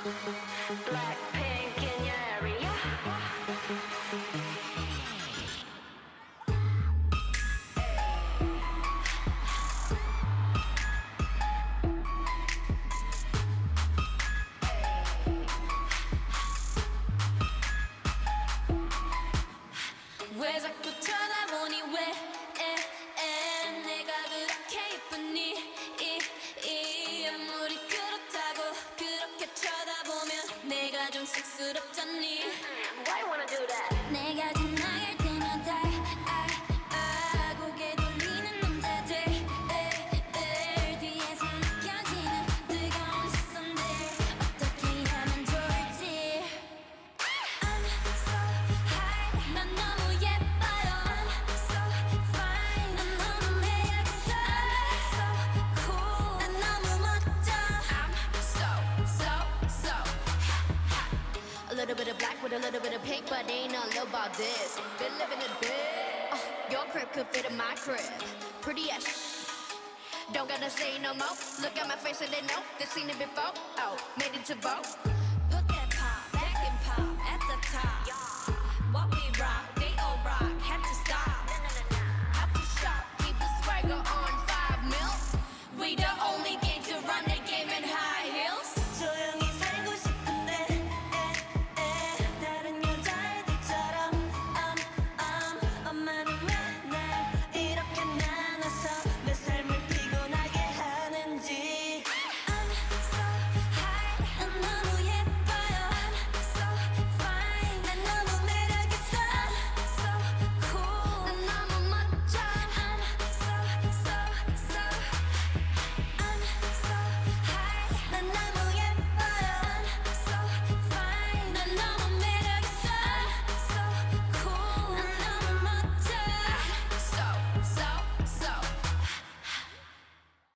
Blackpink in your area. 왜 자꾸 쳐다보니 왜 내가 그렇게 예쁘니 아무리 그렇다고 그렇게 쳐다보면 내가 좀 쑥스럽잖니. Why you wanna do that? 내가 지나갈 때마다 고개 돌리는 남자들 뒤에서 느껴지는 뜨거운 시선들 어떻게 하면 좋을지. I'm so high 난 너무 예뻐요. I'm so fine 난 너무 매력있어. I'm so cool 난 너무 멋져. I'm so a little bit of black with a little bit of pink, but ain't nothing about this. Been living it big. Your crib could fit in my crib. Pretty as don't gotta say no more. Look at my face and they know they've seen it before. Oh, made it to vote. Put that pop back and pop at the top.